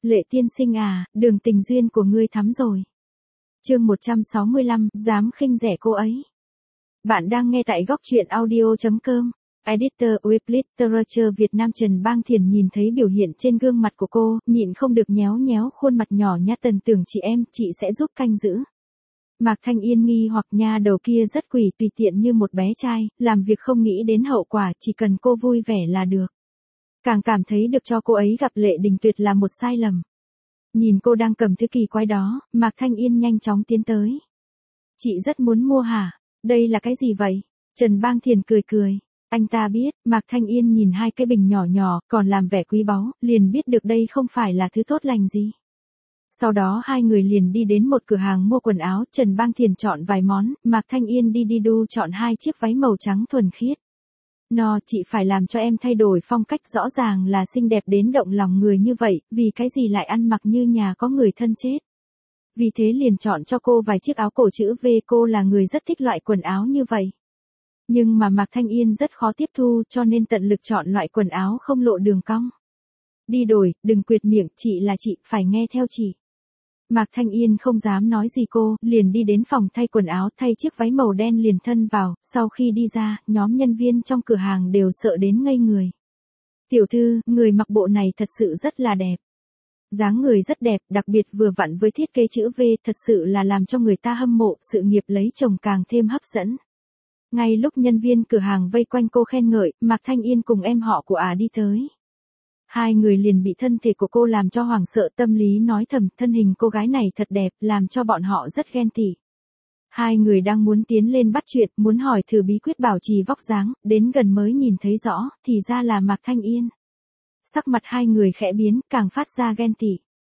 Lệ tiên sinh à, đường tình duyên của ngươi thắm rồi. Chương 165, dám khinh rẻ cô ấy. Bạn đang nghe tại góc truyện audio.com. Editor with Literature Việt Nam. Trần Bang Thiền nhìn thấy biểu hiện trên gương mặt của cô, nhịn không được nhéo nhéo khuôn mặt nhỏ nhắn. Tần tưởng chị sẽ giúp canh giữ. Mạc Thanh Yên nghi hoặc nha đầu kia rất quỷ tùy tiện như một bé trai, làm việc không nghĩ đến hậu quả, chỉ cần cô vui vẻ là được. Càng cảm thấy được cho cô ấy gặp Lệ Đình Tuyệt là một sai lầm. Nhìn cô đang cầm thứ kỳ quái đó, Mạc Thanh Yên nhanh chóng tiến tới. Chị rất muốn mua hả? Đây là cái gì vậy? Trần Bang Thiền cười. Anh ta biết, Mạc Thanh Yên nhìn hai cái bình nhỏ nhỏ, còn làm vẻ quý báu, liền biết được đây không phải là thứ tốt lành gì. Sau đó hai người liền đi đến một cửa hàng mua quần áo, Trần Bang Thiền chọn vài món, Mạc Thanh Yên đi đu chọn hai chiếc váy màu trắng thuần khiết. Chị phải làm cho em thay đổi phong cách, rõ ràng là xinh đẹp đến động lòng người như vậy, vì cái gì lại ăn mặc như nhà có người thân chết. Vì thế liền chọn cho cô vài chiếc áo cổ chữ V, cô là người rất thích loại quần áo như vậy. Nhưng mà Mạc Thanh Yên rất khó tiếp thu, cho nên tận lực chọn loại quần áo không lộ đường cong. Đi đổi, đừng quyệt miệng, chị là chị, phải nghe theo chị. Mạc Thanh Yên không dám nói gì, cô liền đi đến phòng thay quần áo, thay chiếc váy màu đen liền thân vào, sau khi đi ra, nhóm nhân viên trong cửa hàng đều sợ đến ngây người. Tiểu thư, người mặc bộ này thật sự rất là đẹp. Dáng người rất đẹp, đặc biệt vừa vặn với thiết kế chữ V, thật sự là làm cho người ta hâm mộ, sự nghiệp lấy chồng càng thêm hấp dẫn. Ngay lúc nhân viên cửa hàng vây quanh cô khen ngợi, Mạc Thanh Yên cùng em họ của đi tới. Hai người liền bị thân thể của cô làm cho hoảng sợ, tâm lý nói thầm, thân hình cô gái này thật đẹp, làm cho bọn họ rất ghen tị. Hai người đang muốn tiến lên bắt chuyện, muốn hỏi thử bí quyết bảo trì vóc dáng, đến gần mới nhìn thấy rõ, thì ra là Mạc Thanh Yên. Sắc mặt hai người khẽ biến, càng phát ra ghen tị.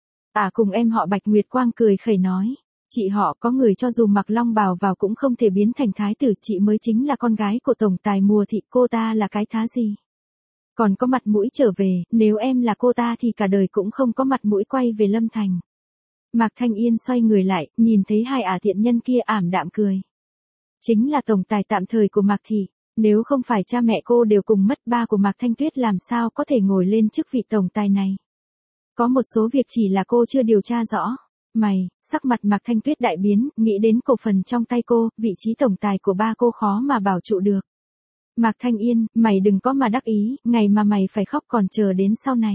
Cùng em họ Bạch Nguyệt Quang cười khẩy nói. Chị họ, có người cho dù mặc long bào vào cũng không thể biến thành thái tử, chị mới chính là con gái của tổng tài Mùa Thị, cô ta là cái thá gì? Còn có mặt mũi trở về, nếu em là cô ta thì cả đời cũng không có mặt mũi quay về Lâm Thành. Mạc Thanh Yên xoay người lại, nhìn thấy hai thiện nhân kia ảm đạm cười. Chính là tổng tài tạm thời của Mạc Thị, nếu không phải cha mẹ cô đều cùng mất, ba của Mạc Thanh Tuyết làm sao có thể ngồi lên chức vị tổng tài này. Có một số việc chỉ là cô chưa điều tra rõ. Sắc mặt Mạc Thanh Tuyết đại biến, nghĩ đến cổ phần trong tay cô, vị trí tổng tài của ba cô khó mà bảo trụ được. Mạc Thanh Yên, mày đừng có mà đắc ý, ngày mà mày phải khóc còn chờ đến sau này.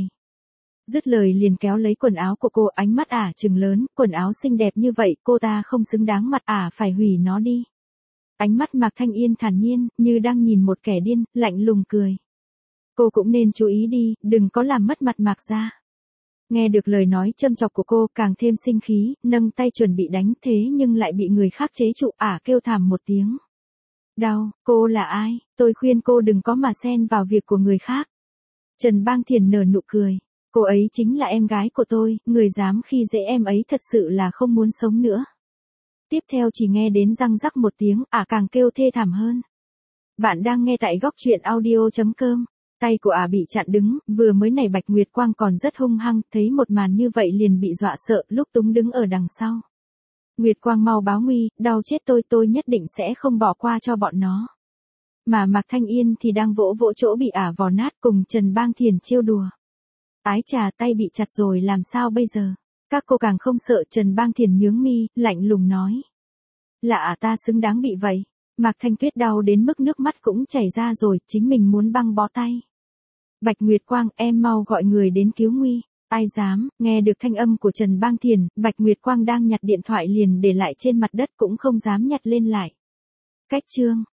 Dứt lời liền kéo lấy quần áo của cô, ánh mắt trừng lớn, quần áo xinh đẹp như vậy, cô ta không xứng đáng mặt phải hủy nó đi. Ánh mắt Mạc Thanh Yên thản nhiên, như đang nhìn một kẻ điên, lạnh lùng cười. Cô cũng nên chú ý đi, đừng có làm mất mặt Mạc gia. Nghe được lời nói châm chọc của cô, càng thêm sinh khí, nâng tay chuẩn bị đánh, thế nhưng lại bị người khác chế trụ, kêu thảm một tiếng. Đau, cô là ai? Tôi khuyên cô đừng có mà xen vào việc của người khác. Trần Bang Thiền nở nụ cười. Cô ấy chính là em gái của tôi, người dám khi dễ em ấy thật sự là không muốn sống nữa. Tiếp theo chỉ nghe đến răng rắc một tiếng, càng kêu thê thảm hơn. Bạn đang nghe tại góc truyện audio.com. Tay của bị chặn đứng, vừa mới nảy Bạch Nguyệt Quang còn rất hung hăng, thấy một màn như vậy liền bị dọa sợ, lúc túng đứng ở đằng sau. Nguyệt Quang mau báo nguy, đau chết tôi nhất định sẽ không bỏ qua cho bọn nó. Mà Mạc Thanh Yên thì đang vỗ chỗ bị vò nát, cùng Trần Bang Thiền trêu đùa. Ái chà, tay bị chặt rồi làm sao bây giờ? Các cô càng không sợ. Trần Bang Thiền nhướng mi, lạnh lùng nói. Là ta xứng đáng bị vậy. Mạc Thanh Tuyết đau đến mức nước mắt cũng chảy ra rồi, chính mình muốn băng bó tay. Bạch Nguyệt Quang, em mau gọi người đến cứu nguy. Ai dám? Nghe được thanh âm của Trần Bang Thiền, Bạch Nguyệt Quang đang nhặt điện thoại liền để lại trên mặt đất, cũng không dám nhặt lên lại. Cách chương